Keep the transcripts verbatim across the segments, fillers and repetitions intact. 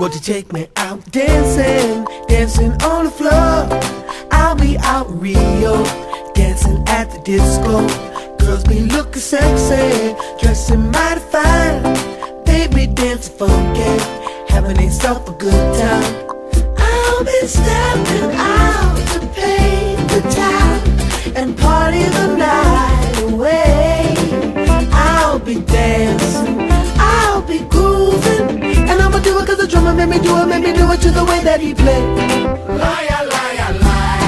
Won't you take me out dancing, dancing on the floor? I'll be out in Rio, dancing at the disco. Girls be looking sexy, dressing mighty fine. Baby dancing funky, having themselves a good time. I'll be stepping out to pay the time and party the night away. I'll be dancing, I'll be grooving, and I'ma do it cause the drummer made me do it, made me do it to the way that he played. Liar, liar, liar.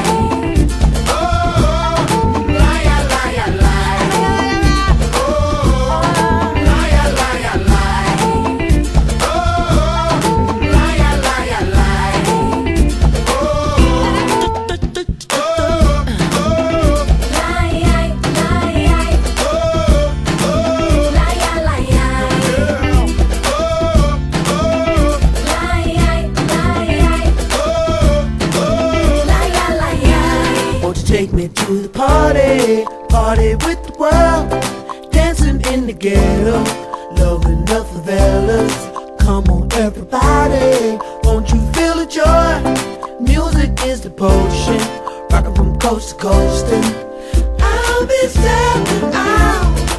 Oh, liar, liar, liar. Oh, liar, liar, liar. Oh, liar, liar, liar. Oh, take me to the party, party with the world, dancing in the ghetto, loving the favelas. Come on everybody, won't you feel the joy? Music is the potion, rocking from coast to coast, and I'll be stepping out